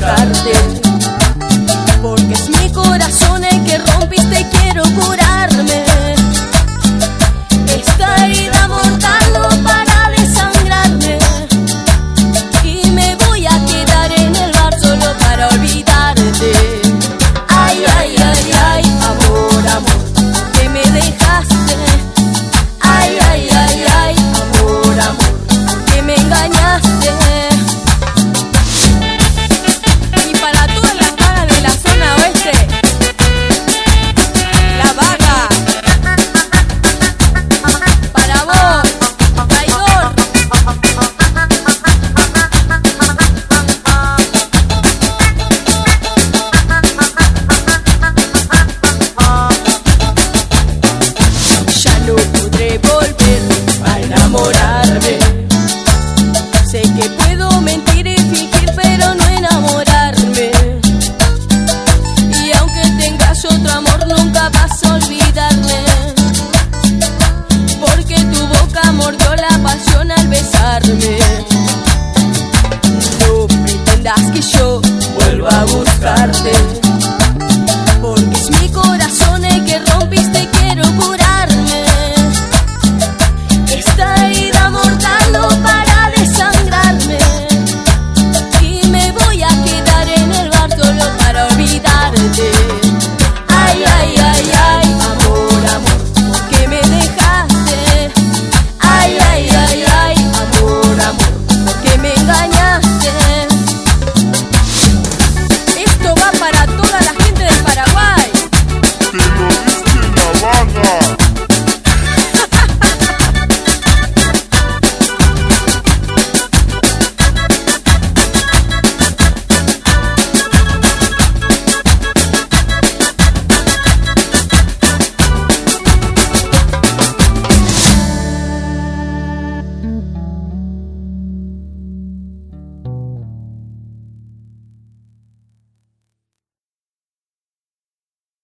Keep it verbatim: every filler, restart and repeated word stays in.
buscarte, porque es mi corazón el que rompiste y quiero curarme. Esta herida mortal no para de sangrarme y me voy a quedar en el bar solo para olvidarte. Ay, ay, ay, ay, amor, amor, que me dejaste. Ay, ay, ay, ay, amor, amor, que me engañaste. Y para todas las caras de la zona oeste, La Vaga, para vos, traidor. Ya no podré volver a enamorarme. Sé que puedo mentir y fingir, pero no enamorarme. Y aunque tengas otro amor, nunca vas a olvidarme, porque tu boca mordió la pasión al besarme. No pretendas que yo vuelva a buscarte,